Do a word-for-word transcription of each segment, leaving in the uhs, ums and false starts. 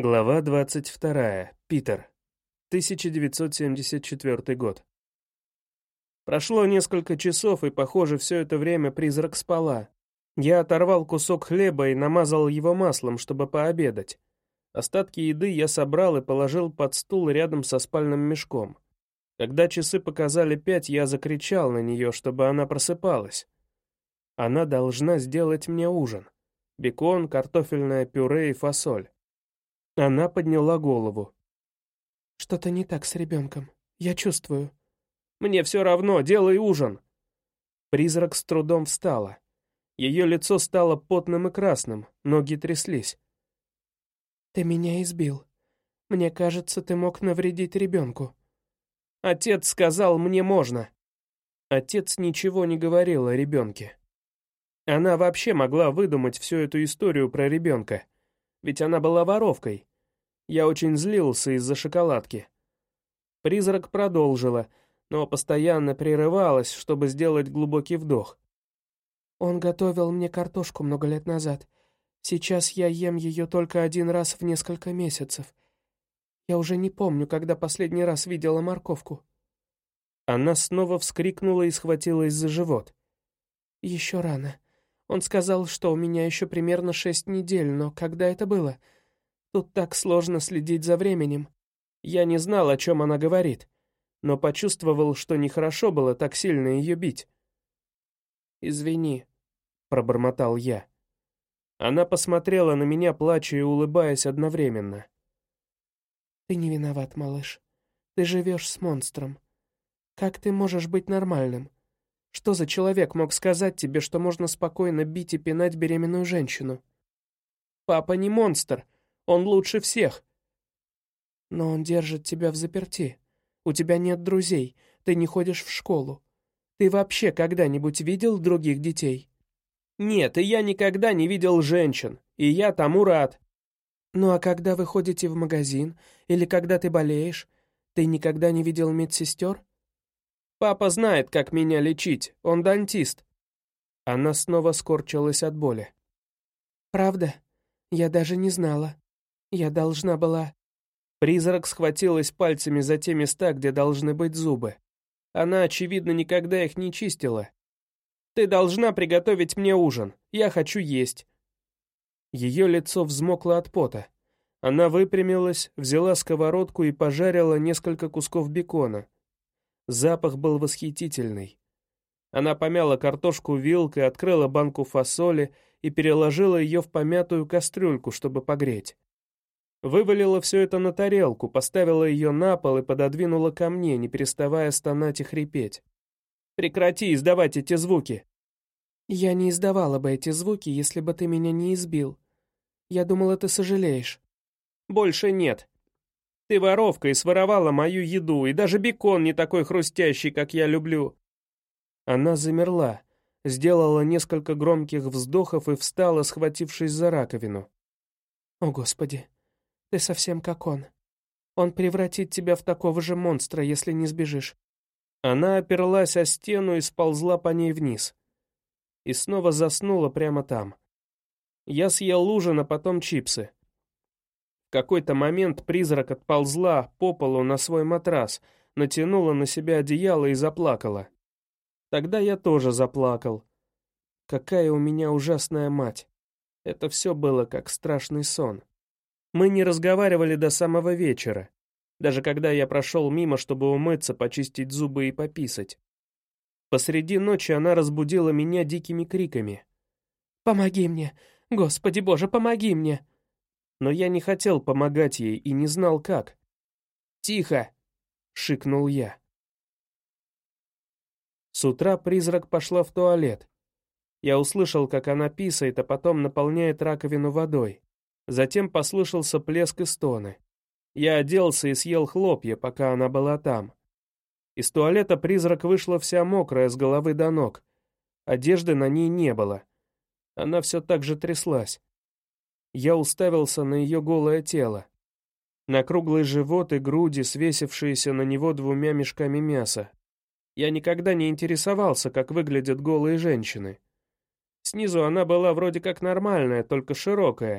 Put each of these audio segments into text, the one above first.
Глава двадцать вторая. Питер. тысяча девятьсот семьдесят четвёртый год. Прошло несколько часов, и, похоже, все это время призрак спала. Я оторвал кусок хлеба и намазал его маслом, чтобы пообедать. Остатки еды я собрал и положил под стул рядом со спальным мешком. Когда часы показали пять, я закричал на нее, чтобы она просыпалась. Она должна сделать мне ужин. Бекон, картофельное пюре и фасоль. Она подняла голову. «Что-то не так с ребенком. Я чувствую». «Мне все равно, делай ужин!» Призрак с трудом встала. Ее лицо стало потным и красным, ноги тряслись. «Ты меня избил. Мне кажется, ты мог навредить ребенку». «Отец сказал, мне можно». Отец ничего не говорил о ребенке. Она вообще могла выдумать всю эту историю про ребенка. Ведь она была воровкой. Я очень злился из-за шоколадки. Призрак продолжила, но постоянно прерывалась, чтобы сделать глубокий вдох. «Он готовил мне картошку много лет назад. Сейчас я ем ее только один раз в несколько месяцев. Я уже не помню, когда последний раз видела морковку». Она снова вскрикнула и схватилась за живот. «Еще рано. Он сказал, что у меня еще примерно шесть недель, но когда это было? Тут так сложно следить за временем». Я не знал, о чем она говорит, но почувствовал, что нехорошо было так сильно ее бить. «Извини», — пробормотал я. Она посмотрела на меня, плача и улыбаясь одновременно. «Ты не виноват, малыш. Ты живешь с монстром. Как ты можешь быть нормальным? Что за человек мог сказать тебе, что можно спокойно бить и пинать беременную женщину?» «Папа не монстр. Он лучше всех». «Но он держит тебя взаперти. У тебя нет друзей, ты не ходишь в школу. Ты вообще когда-нибудь видел других детей?» «Нет, и я никогда не видел женщин, и я тому рад». «Ну а когда вы ходите в магазин, или когда ты болеешь, ты никогда не видел медсестер?» «Папа знает, как меня лечить, он дантист». Она снова скорчилась от боли. «Правда? Я даже не знала. Я должна была...» Призрак схватилась пальцами за те места, где должны быть зубы. Она, очевидно, никогда их не чистила. «Ты должна приготовить мне ужин. Я хочу есть». Ее лицо взмокло от пота. Она выпрямилась, взяла сковородку и пожарила несколько кусков бекона. Запах был восхитительный. Она помяла картошку вилкой, открыла банку фасоли и переложила ее в помятую кастрюльку, чтобы погреть. Вывалила все это на тарелку, поставила ее на пол и пододвинула ко мне, не переставая стонать и хрипеть. «Прекрати издавать эти звуки!» «Я не издавала бы эти звуки, если бы ты меня не избил. Я думала, ты сожалеешь». «Больше нет. Ты воровка и своровала мою еду, и даже бекон не такой хрустящий, как я люблю». Она замерла, сделала несколько громких вздохов и встала, схватившись за раковину. «О, Господи, ты совсем как он. Он превратит тебя в такого же монстра, если не сбежишь». Она оперлась о стену и сползла по ней вниз. И снова заснула прямо там. Я съел ужин, а потом чипсы. В какой-то момент призрак отползла по полу на свой матрас, натянула на себя одеяло и заплакала. Тогда я тоже заплакал. Какая у меня ужасная мать. Это все было как страшный сон. Мы не разговаривали до самого вечера, даже когда я прошел мимо, чтобы умыться, почистить зубы и пописать. Посреди ночи она разбудила меня дикими криками. «Помоги мне! Господи Боже, помоги мне!» Но я не хотел помогать ей и не знал, как. «Тихо!» — шикнул я. С утра призрак пошла в туалет. Я услышал, как она писает, а потом наполняет раковину водой. Затем послышался плеск и стоны. Я оделся и съел хлопья, пока она была там. Из туалета призрак вышла вся мокрая с головы до ног. Одежды на ней не было. Она все так же тряслась. Я уставился на ее голое тело. На круглый живот и груди, свесившиеся на него двумя мешками мяса. Я никогда не интересовался, как выглядят голые женщины. Снизу она была вроде как нормальная, только широкая,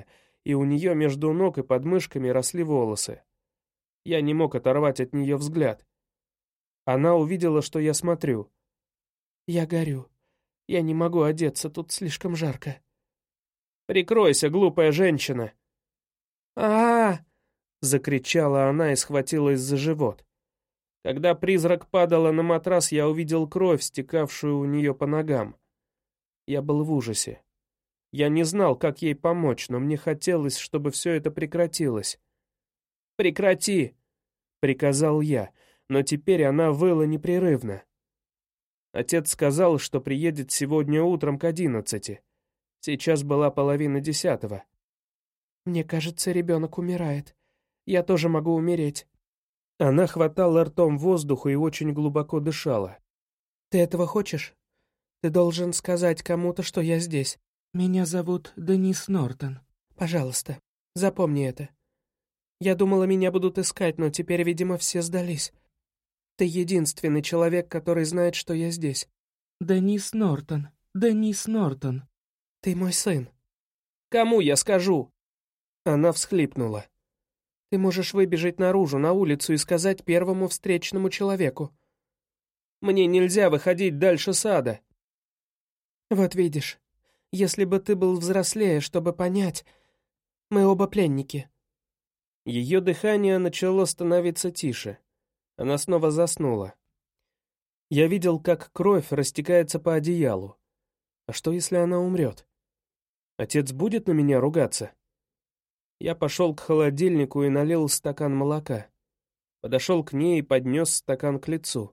и у нее между ног и подмышками росли волосы. Я не мог оторвать от нее взгляд. Она увидела, что я смотрю. «Я горю. Я не могу одеться, тут слишком жарко». «Прикройся, глупая женщина!» а, -а, -а закричала она и схватилась за живот. Когда призрак падала на матрас, я увидел кровь, стекавшую у нее по ногам. Я был в ужасе. Я не знал, как ей помочь, но мне хотелось, чтобы все это прекратилось. «Прекрати!» — приказал я, но теперь она выла непрерывно. Отец сказал, что приедет сегодня утром к одиннадцати. Сейчас была половина десятого. «Мне кажется, ребенок умирает. Я тоже могу умереть». Она хватала ртом воздух и очень глубоко дышала. «Ты этого хочешь? Ты должен сказать кому-то, что я здесь. Меня зовут Денис Нортон. Пожалуйста, запомни это. Я думала, меня будут искать, но теперь, видимо, все сдались. Ты единственный человек, который знает, что я здесь. Денис Нортон, Денис Нортон. Ты мой сын». «Кому я скажу?» Она всхлипнула. «Ты можешь выбежать наружу, на улицу и сказать первому встречному человеку». «Мне нельзя выходить дальше сада». «Вот видишь, если бы ты был взрослее, чтобы понять, мы оба пленники». Ее дыхание начало становиться тише. Она снова заснула. Я видел, как кровь растекается по одеялу. А что, если она умрет? Отец будет на меня ругаться? Я пошел к холодильнику и налил стакан молока. Подошел к ней и поднес стакан к лицу.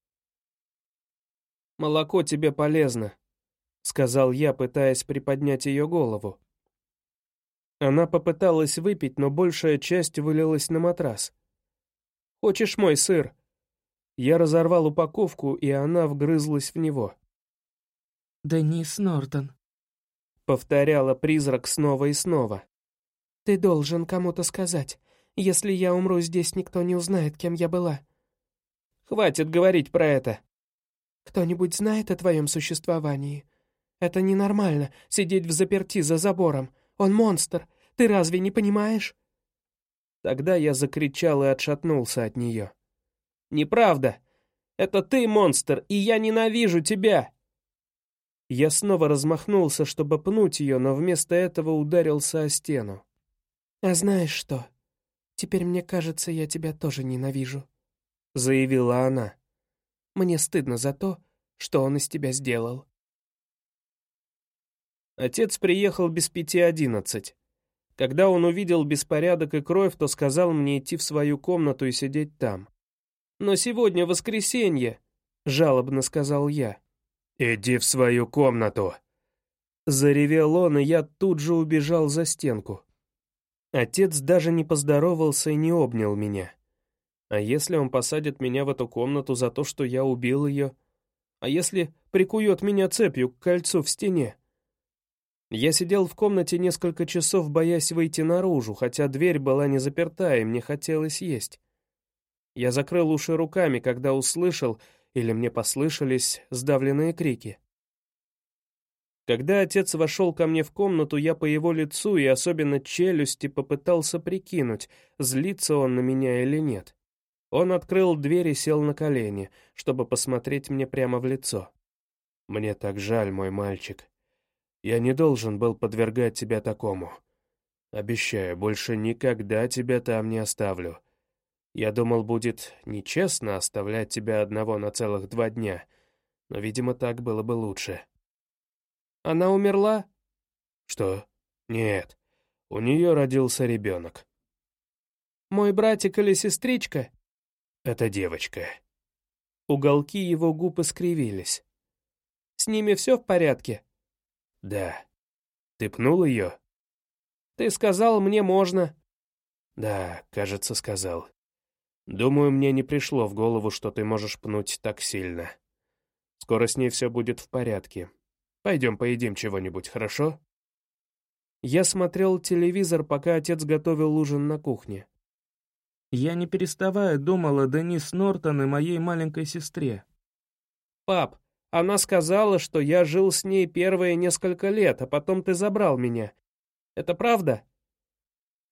«Молоко тебе полезно», — сказал я, пытаясь приподнять ее голову. Она попыталась выпить, но большая часть вылилась на матрас. «Хочешь мой сыр?» Я разорвал упаковку, и она вгрызлась в него. «Денис Нортон», — повторяла призрак снова и снова. «Ты должен кому-то сказать. Если я умру здесь, никто не узнает, кем я была». «Хватит говорить про это». «Кто-нибудь знает о твоем существовании? Это ненормально, сидеть взаперти за забором. Он монстр. Ты разве не понимаешь?» Тогда я закричал и отшатнулся от нее. «Неправда! Это ты монстр, и я ненавижу тебя!» Я снова размахнулся, чтобы пнуть ее, но вместо этого ударился о стену. «А знаешь что? Теперь мне кажется, я тебя тоже ненавижу», — заявила она. «Мне стыдно за то, что он из тебя сделал». Отец приехал без пяти одиннадцать. Когда он увидел беспорядок и кровь, то сказал мне идти в свою комнату и сидеть там. «Но сегодня воскресенье», — жалобно сказал я. «Иди в свою комнату», — заревел он, и я тут же убежал за стенку. Отец даже не поздоровался и не обнял меня. А если он посадит меня в эту комнату за то, что я убил ее? А если прикует меня цепью к кольцу в стене? Я сидел в комнате несколько часов, боясь выйти наружу, хотя дверь была не заперта, и мне хотелось есть. Я закрыл уши руками, когда услышал, или мне послышались, сдавленные крики. Когда отец вошел ко мне в комнату, я по его лицу и особенно челюсти попытался прикинуть, злится он на меня или нет. Он открыл дверь и сел на колени, чтобы посмотреть мне прямо в лицо. «Мне так жаль, мой мальчик. Я не должен был подвергать тебя такому. Обещаю, больше никогда тебя там не оставлю. Я думал, будет нечестно оставлять тебя одного на целых два дня, но, видимо, так было бы лучше». «Она умерла?» «Что? Нет. У нее родился ребенок». «Мой братик или сестричка?» «Это девочка». Уголки его губ искривились. «С ними все в порядке?» «Да. Ты пнул ее?» «Ты сказал, мне можно». «Да, кажется, сказал. Думаю, мне не пришло в голову, что ты можешь пнуть так сильно. Скоро с ней все будет в порядке. Пойдем поедим чего-нибудь, хорошо?» Я смотрел телевизор, пока отец готовил ужин на кухне. Я не переставая думал о Денис Нортон и моей маленькой сестре. «Пап, она сказала, что я жил с ней первые несколько лет, а потом ты забрал меня. Это правда?»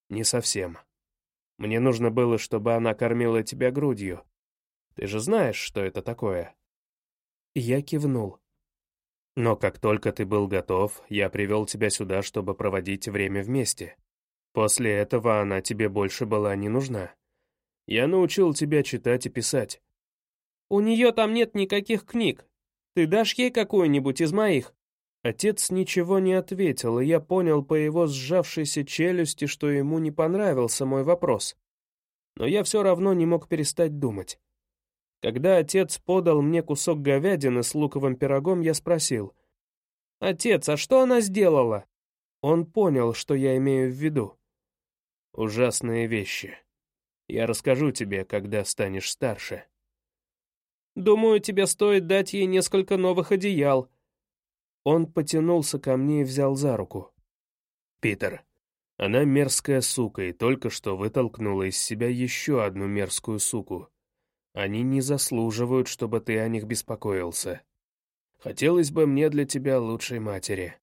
Не совсем. Мне нужно было, чтобы она кормила тебя грудью. Ты же знаешь, что это такое?» Я кивнул. «Но как только ты был готов, я привел тебя сюда, чтобы проводить время вместе. После этого она тебе больше была не нужна. Я научил тебя читать и писать». «У нее там нет никаких книг. Ты дашь ей какую-нибудь из моих?» Отец ничего не ответил, и я понял по его сжавшейся челюсти, что ему не понравился мой вопрос. Но я все равно не мог перестать думать. Когда отец подал мне кусок говядины с луковым пирогом, я спросил: «Отец, а что она сделала?» Он понял, что я имею в виду. «Ужасные вещи. Я расскажу тебе, когда станешь старше». «Думаю, тебе стоит дать ей несколько новых одеял». Он потянулся ко мне и взял за руку. «Питер, она мерзкая сука и только что вытолкнула из себя еще одну мерзкую суку. Они не заслуживают, чтобы ты о них беспокоился. Хотелось бы мне для тебя лучшей матери».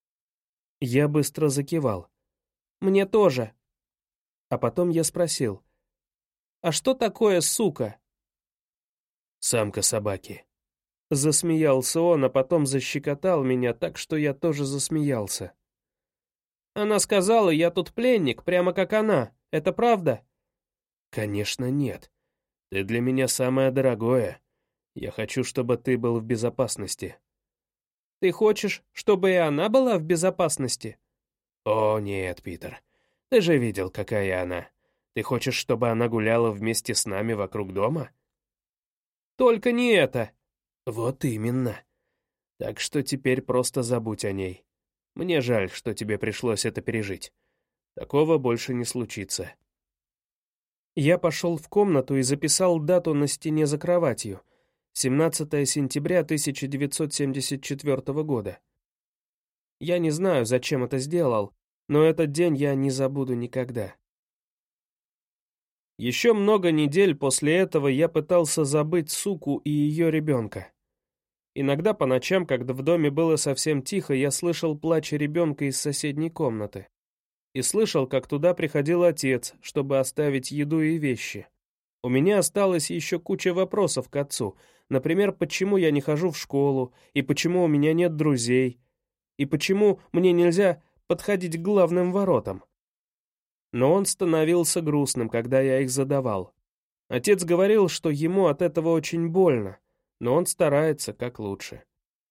Я быстро закивал. «Мне тоже». А потом я спросил: «А что такое сука?» «Самка собаки». Засмеялся он, а потом защекотал меня так, что я тоже засмеялся. «Она сказала, я тут пленник, прямо как она. Это правда?» «Конечно нет. Ты для меня самое дорогое. Я хочу, чтобы ты был в безопасности». «Ты хочешь, чтобы и она была в безопасности?» «О, нет, Питер. Ты же видел, какая она. Ты хочешь, чтобы она гуляла вместе с нами вокруг дома?» «Только не это». «Вот именно. Так что теперь просто забудь о ней. Мне жаль, что тебе пришлось это пережить. Такого больше не случится». Я пошел в комнату и записал дату на стене за кроватью. семнадцатое сентября тысяча девятьсот семьдесят четвёртого года. Я не знаю, зачем это сделал, но этот день я не забуду никогда. Еще много недель после этого я пытался забыть суку и ее ребенка. Иногда по ночам, когда в доме было совсем тихо, я слышал плач ребенка из соседней комнаты. И слышал, как туда приходил отец, чтобы оставить еду и вещи. У меня осталась еще куча вопросов к отцу. Например, почему я не хожу в школу, и почему у меня нет друзей, и почему мне нельзя подходить к главным воротам. Но он становился грустным, когда я их задавал. Отец говорил, что ему от этого очень больно, но он старается как лучше.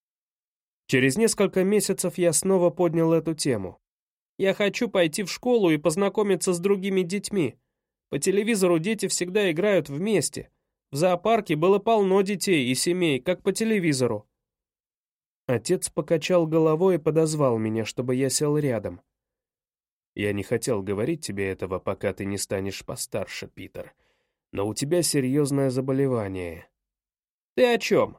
Через несколько месяцев я снова поднял эту тему. Я хочу пойти в школу и познакомиться с другими детьми. По телевизору дети всегда играют вместе. В зоопарке было полно детей и семей, как по телевизору. Отец покачал головой и подозвал меня, чтобы я сел рядом. «Я не хотел говорить тебе этого, пока ты не станешь постарше, Питер. Но у тебя серьезное заболевание». «Ты о чем?»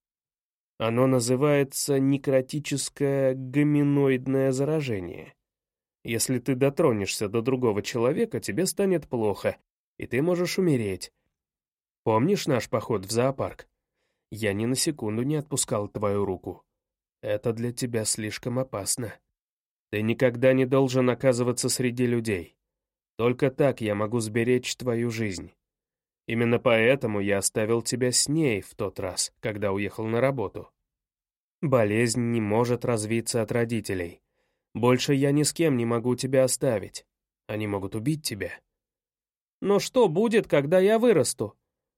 «Оно называется некротическое гоминоидное заражение. Если ты дотронешься до другого человека, тебе станет плохо, и ты можешь умереть. Помнишь наш поход в зоопарк? Я ни на секунду не отпускал твою руку. Это для тебя слишком опасно. Ты никогда не должен оказываться среди людей. Только так я могу сберечь твою жизнь. Именно поэтому я оставил тебя с ней в тот раз, когда уехал на работу. Болезнь не может развиться от родителей. Больше я ни с кем не могу тебя оставить. Они могут убить тебя». «Но что будет, когда я вырасту?»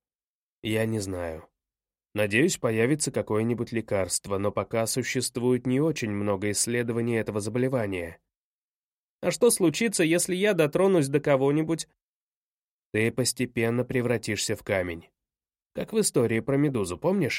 «Я не знаю. Надеюсь, появится какое-нибудь лекарство, но пока существует не очень много исследований этого заболевания». «А что случится, если я дотронусь до кого-нибудь?» «Ты постепенно превратишься в камень. Как в истории про Медузу, помнишь?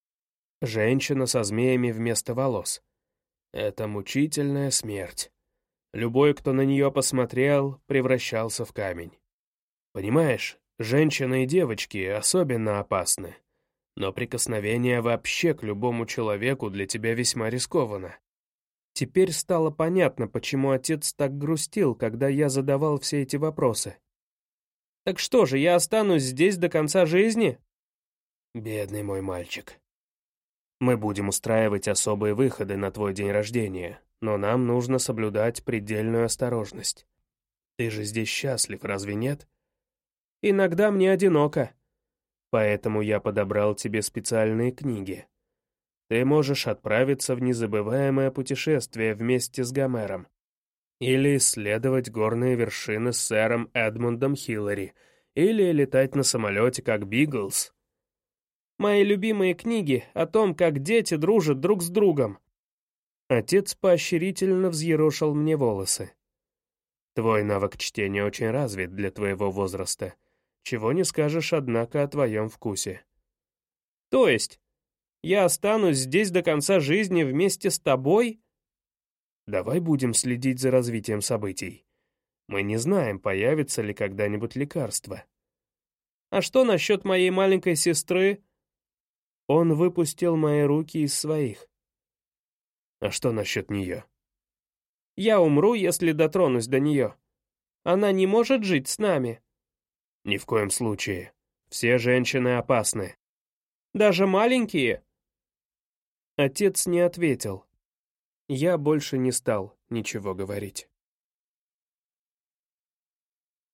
Женщина со змеями вместо волос. Это мучительная смерть. Любой, кто на нее посмотрел, превращался в камень. Понимаешь, женщины и девочки особенно опасны. Но прикосновение вообще к любому человеку для тебя весьма рискованно». Теперь стало понятно, почему отец так грустил, когда я задавал все эти вопросы. «Так что же, я останусь здесь до конца жизни?» «Бедный мой мальчик. Мы будем устраивать особые выходы на твой день рождения, но нам нужно соблюдать предельную осторожность. Ты же здесь счастлив, разве нет? Иногда мне одиноко. Поэтому я подобрал тебе специальные книги. Ты можешь отправиться в незабываемое путешествие вместе с Гомером. Или исследовать горные вершины с сэром Эдмундом Хиллари. Или летать на самолете, как Биглс. Мои любимые книги о том, как дети дружат друг с другом. Отец поощрительно взъерошил мне волосы. Твой навык чтения очень развит для твоего возраста. Чего не скажешь, однако, о твоем вкусе. То есть, я останусь здесь до конца жизни вместе с тобой? Давай будем следить за развитием событий. Мы не знаем, появится ли когда-нибудь лекарство. А что насчет моей маленькой сестры? Он выпустил мои руки из своих. А что насчет нее? Я умру, если дотронусь до нее. Она не может жить с нами. Ни в коем случае. Все женщины опасны. Даже маленькие? Отец не ответил. Я больше не стал ничего говорить.